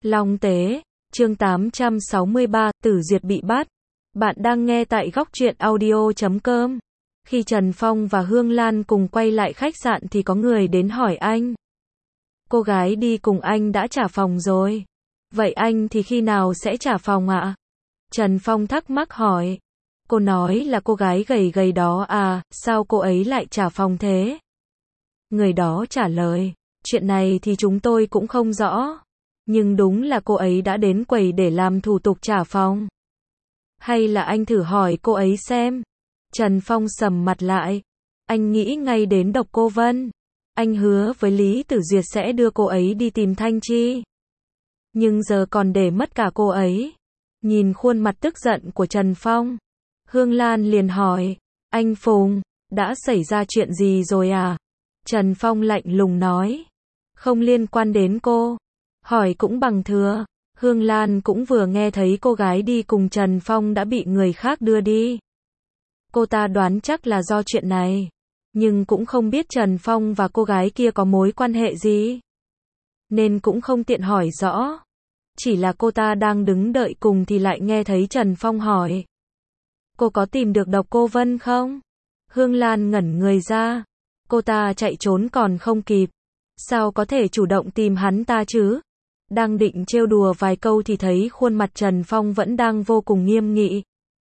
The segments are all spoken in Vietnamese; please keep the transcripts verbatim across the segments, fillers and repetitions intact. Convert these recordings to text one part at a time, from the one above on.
Long Tế, chương tám trăm sáu mươi ba, Tử Duyệt bị bắt. Bạn đang nghe tại góc truyện audio chấm com. Khi Trần Phong và Hương Lan cùng quay lại khách sạn thì có người đến hỏi anh. Cô gái đi cùng anh đã trả phòng rồi. Vậy anh thì khi nào sẽ trả phòng ạ? Trần Phong thắc mắc hỏi. Cô nói là cô gái gầy gầy đó à, sao cô ấy lại trả phòng thế? Người đó trả lời, chuyện này thì chúng tôi cũng không rõ. Nhưng đúng là cô ấy đã đến quầy để làm thủ tục trả phòng. Hay là anh thử hỏi cô ấy xem. Trần Phong sầm mặt lại. Anh nghĩ ngay đến Độc Cô Vân. Anh hứa với Lý Tử Duyệt sẽ đưa cô ấy đi tìm Thanh Chi. Nhưng giờ còn để mất cả cô ấy. Nhìn khuôn mặt tức giận của Trần Phong, Hương Lan liền hỏi, anh Phùng, đã xảy ra chuyện gì rồi à? Trần Phong lạnh lùng nói, không liên quan đến cô. Hỏi cũng bằng thừa. Hương Lan cũng vừa nghe thấy cô gái đi cùng Trần Phong đã bị người khác đưa đi. Cô ta đoán chắc là do chuyện này. Nhưng cũng không biết Trần Phong và cô gái kia có mối quan hệ gì. Nên cũng không tiện hỏi rõ. Chỉ là cô ta đang đứng đợi cùng thì lại nghe thấy Trần Phong hỏi. Cô có tìm được Độc Cô Vân không? Hương Lan ngẩn người ra. Cô ta chạy trốn còn không kịp. Sao có thể chủ động tìm hắn ta chứ? Đang định trêu đùa vài câu thì thấy khuôn mặt Trần Phong vẫn đang vô cùng nghiêm nghị.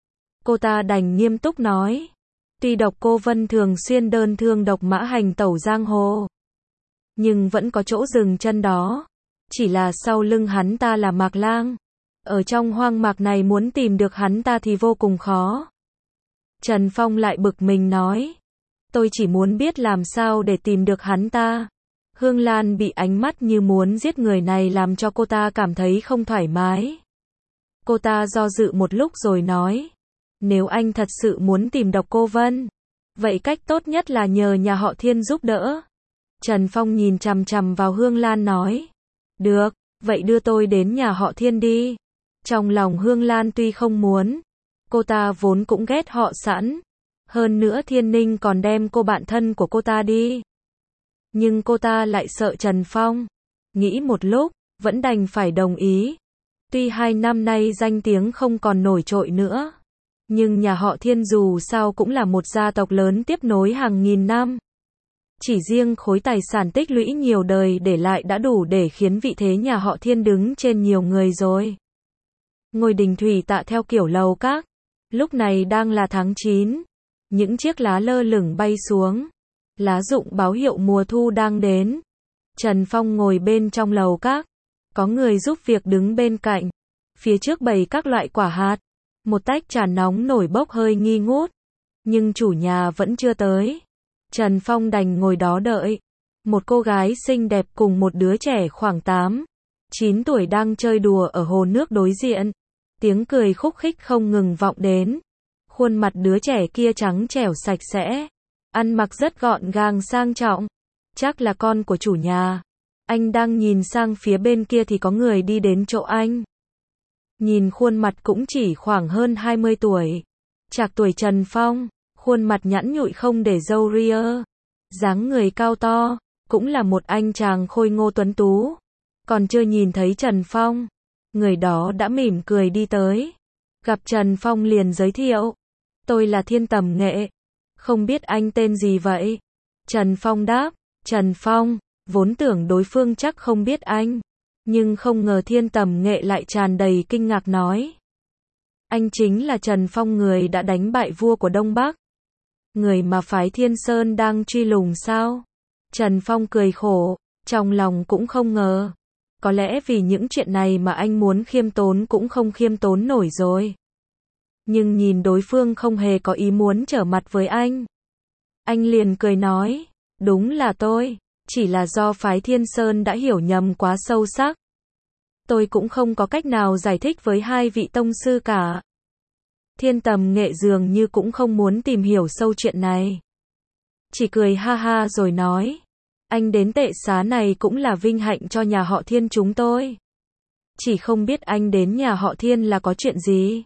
Cô ta đành nghiêm túc nói. Tuy Độc Cô Vân thường xuyên đơn thương độc mã hành tẩu giang hồ, nhưng vẫn có chỗ dừng chân đó. Chỉ là sau lưng hắn ta là Mạc Lang. Ở trong hoang mạc này muốn tìm được hắn ta thì vô cùng khó. Trần Phong lại bực mình nói. Tôi chỉ muốn biết làm sao để tìm được hắn ta. Hương Lan bị ánh mắt như muốn giết người này làm cho cô ta cảm thấy không thoải mái. Cô ta do dự một lúc rồi nói. Nếu anh thật sự muốn tìm Độc Cô Vân, vậy cách tốt nhất là nhờ nhà họ Thiên giúp đỡ. Trần Phong nhìn chằm chằm vào Hương Lan nói. Được, vậy đưa tôi đến nhà họ Thiên đi. Trong lòng Hương Lan tuy không muốn, cô ta vốn cũng ghét họ sẵn. Hơn nữa Thiên Ninh còn đem cô bạn thân của cô ta đi. Nhưng cô ta lại sợ Trần Phong. Nghĩ một lúc, vẫn đành phải đồng ý. Tuy hai năm nay danh tiếng không còn nổi trội nữa, nhưng nhà họ Thiên dù sao cũng là một gia tộc lớn tiếp nối hàng nghìn năm. Chỉ riêng khối tài sản tích lũy nhiều đời để lại đã đủ để khiến vị thế nhà họ Thiên đứng trên nhiều người rồi. Ngôi đình thủy tạ theo kiểu lầu các. Lúc này đang là tháng chín. Những chiếc lá lơ lửng bay xuống. Lá rụng báo hiệu mùa thu đang đến. Trần Phong ngồi bên trong lầu các. Có người giúp việc đứng bên cạnh. Phía trước bày các loại quả hạt. Một tách trà nóng nổi bốc hơi nghi ngút. Nhưng chủ nhà vẫn chưa tới. Trần Phong đành ngồi đó đợi. Một cô gái xinh đẹp cùng một đứa trẻ khoảng tám, chín tuổi đang chơi đùa ở hồ nước đối diện. Tiếng cười khúc khích không ngừng vọng đến. Khuôn mặt đứa trẻ kia trắng trẻo sạch sẽ. Ăn mặc rất gọn gàng sang trọng. Chắc là con của chủ nhà. Anh đang nhìn sang phía bên kia thì có người đi đến chỗ anh. Nhìn khuôn mặt cũng chỉ khoảng hơn hai mươi tuổi. Trạc tuổi Trần Phong. Khuôn mặt nhẵn nhụi không để râu ria. Dáng người cao to. Cũng là một anh chàng khôi ngô tuấn tú. Còn chưa nhìn thấy Trần Phong, người đó đã mỉm cười đi tới. Gặp Trần Phong liền giới thiệu. Tôi là Thiên Tầm Nghệ. Không biết anh tên gì vậy? Trần Phong đáp. Trần Phong, vốn tưởng đối phương chắc không biết anh. Nhưng không ngờ Thiên Tầm Nghệ lại tràn đầy kinh ngạc nói. Anh chính là Trần Phong, người đã đánh bại vua của Đông Bắc. Người mà phái Thiên Sơn đang truy lùng sao? Trần Phong cười khổ, trong lòng cũng không ngờ. Có lẽ vì những chuyện này mà anh muốn khiêm tốn cũng không khiêm tốn nổi rồi. Nhưng nhìn đối phương không hề có ý muốn trở mặt với anh. Anh liền cười nói, đúng là tôi, chỉ là do phái Thiên Sơn đã hiểu nhầm quá sâu sắc. Tôi cũng không có cách nào giải thích với hai vị tông sư cả. Thiên Tầm Nghệ dường như cũng không muốn tìm hiểu sâu chuyện này. Chỉ cười ha ha rồi nói. Anh đến tệ xá này cũng là vinh hạnh cho nhà họ Thiên chúng tôi. Chỉ không biết anh đến nhà họ Thiên là có chuyện gì.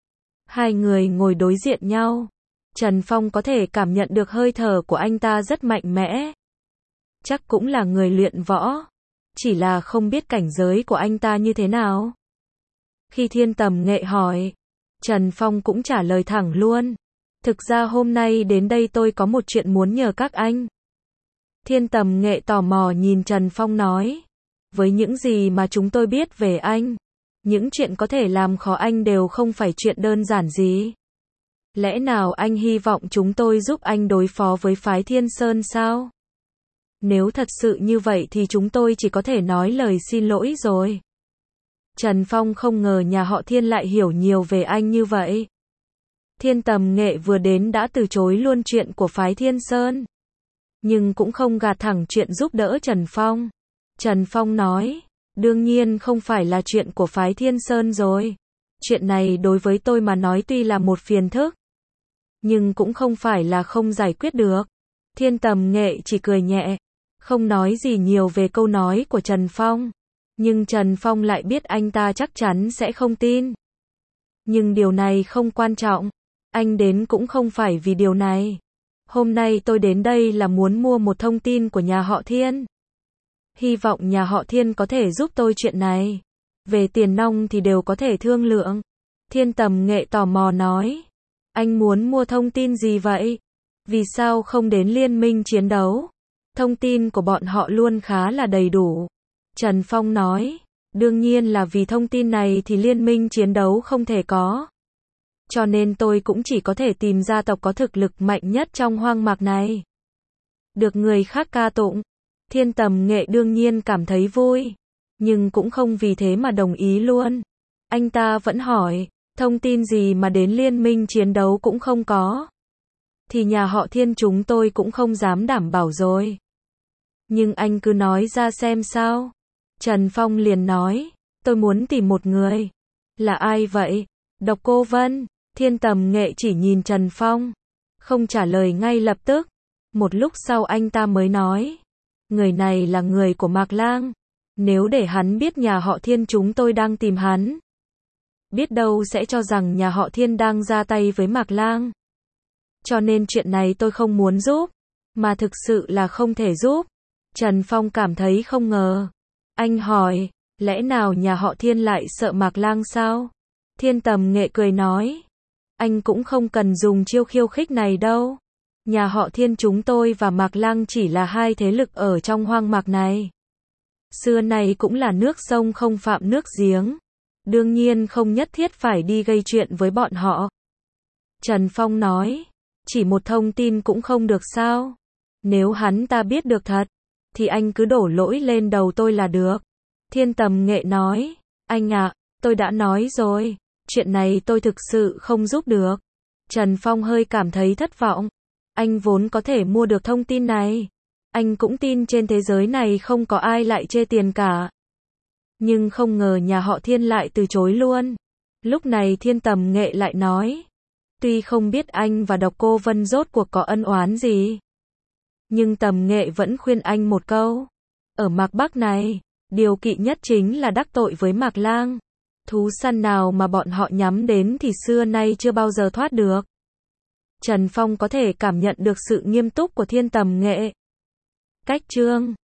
Hai người ngồi đối diện nhau. Trần Phong có thể cảm nhận được hơi thở của anh ta rất mạnh mẽ. Chắc cũng là người luyện võ. chỉ là không biết cảnh giới của anh ta như thế nào. Khi Thiên Tầm Nghệ hỏi, Trần Phong cũng trả lời thẳng luôn. Thực ra hôm nay đến đây tôi có một chuyện muốn nhờ các anh. Thiên Tầm Nghệ tò mò nhìn Trần Phong nói. Với những gì mà chúng tôi biết về anh, những chuyện có thể làm khó anh đều không phải chuyện đơn giản gì. Lẽ nào anh hy vọng chúng tôi giúp anh đối phó với phái Thiên Sơn sao? Nếu thật sự như vậy thì chúng tôi chỉ có thể nói lời xin lỗi rồi. Trần Phong không ngờ nhà họ Thiên lại hiểu nhiều về anh như vậy. Thiên Tầm Nghệ vừa đến đã từ chối luôn chuyện của phái Thiên Sơn. Nhưng cũng không gạt thẳng chuyện giúp đỡ Trần Phong. Trần Phong nói, đương nhiên không phải là chuyện của phái Thiên Sơn rồi. Chuyện này đối với tôi mà nói tuy là một phiền phức, nhưng cũng không phải là không giải quyết được. Thiên Tầm Nghệ chỉ cười nhẹ, không nói gì nhiều về câu nói của Trần Phong. Nhưng Trần Phong lại biết anh ta chắc chắn sẽ không tin. Nhưng điều này không quan trọng. Anh đến cũng không phải vì điều này. Hôm nay tôi đến đây là muốn mua một thông tin của nhà họ Thiên. Hy vọng nhà họ Thiên có thể giúp tôi chuyện này. Về tiền nong thì đều có thể thương lượng. Thiên Tầm Nghệ tò mò nói. Anh muốn mua thông tin gì vậy? Vì sao không đến liên minh chiến đấu? Thông tin của bọn họ luôn khá là đầy đủ. Trần Phong nói. Đương nhiên là vì thông tin này thì liên minh chiến đấu không thể có. Cho nên tôi cũng chỉ có thể tìm gia tộc có thực lực mạnh nhất trong hoang mạc này. Được người khác ca tụng, Thiên Tầm Nghệ đương nhiên cảm thấy vui. Nhưng cũng không vì thế mà đồng ý luôn. Anh ta vẫn hỏi, thông tin gì mà đến liên minh chiến đấu cũng không có. Thì nhà họ Thiên chúng tôi cũng không dám đảm bảo rồi. Nhưng anh cứ nói ra xem sao. Trần Phong liền nói, tôi muốn tìm một người. Là ai vậy? Độc Cô Vân. Thiên Tầm Nghệ chỉ nhìn Trần Phong, không trả lời ngay lập tức. Một lúc sau anh ta mới nói, người này là người của Mạc Lang. Nếu để hắn biết nhà họ Thiên chúng tôi đang tìm hắn, biết đâu sẽ cho rằng nhà họ Thiên đang ra tay với Mạc Lang. Cho nên chuyện này tôi không muốn giúp, mà thực sự là không thể giúp. Trần Phong cảm thấy không ngờ. Anh hỏi, lẽ nào nhà họ Thiên lại sợ Mạc Lang sao? Thiên Tầm Nghệ cười nói, anh cũng không cần dùng chiêu khiêu khích này đâu. Nhà họ Thiên chúng tôi và Mạc Lang chỉ là hai thế lực ở trong hoang mạc này. Xưa này cũng là nước sông không phạm nước giếng. Đương nhiên không nhất thiết phải đi gây chuyện với bọn họ. Trần Phong nói, chỉ một thông tin cũng không được sao? Nếu hắn ta biết được thật, thì anh cứ đổ lỗi lên đầu tôi là được. Thiên Tầm Nghệ nói, anh ạ, à, tôi đã nói rồi, chuyện này tôi thực sự không giúp được. Trần Phong hơi cảm thấy thất vọng. Anh vốn có thể mua được thông tin này. Anh cũng tin trên thế giới này không có ai lại chê tiền cả. Nhưng không ngờ nhà họ Thiên lại từ chối luôn. Lúc này Thiên Tầm Nghệ lại nói, tuy không biết anh và Độc Cô Vân rốt cuộc có ân oán gì, nhưng Tầm Nghệ vẫn khuyên anh một câu. Ở Mạc Bắc này, điều kỵ nhất chính là đắc tội với Mạc Lang. Thú săn nào mà bọn họ nhắm đến thì xưa nay chưa bao giờ thoát được. Trần Phong có thể cảm nhận được sự nghiêm túc của Thiên Tầm Nghệ. Cách chương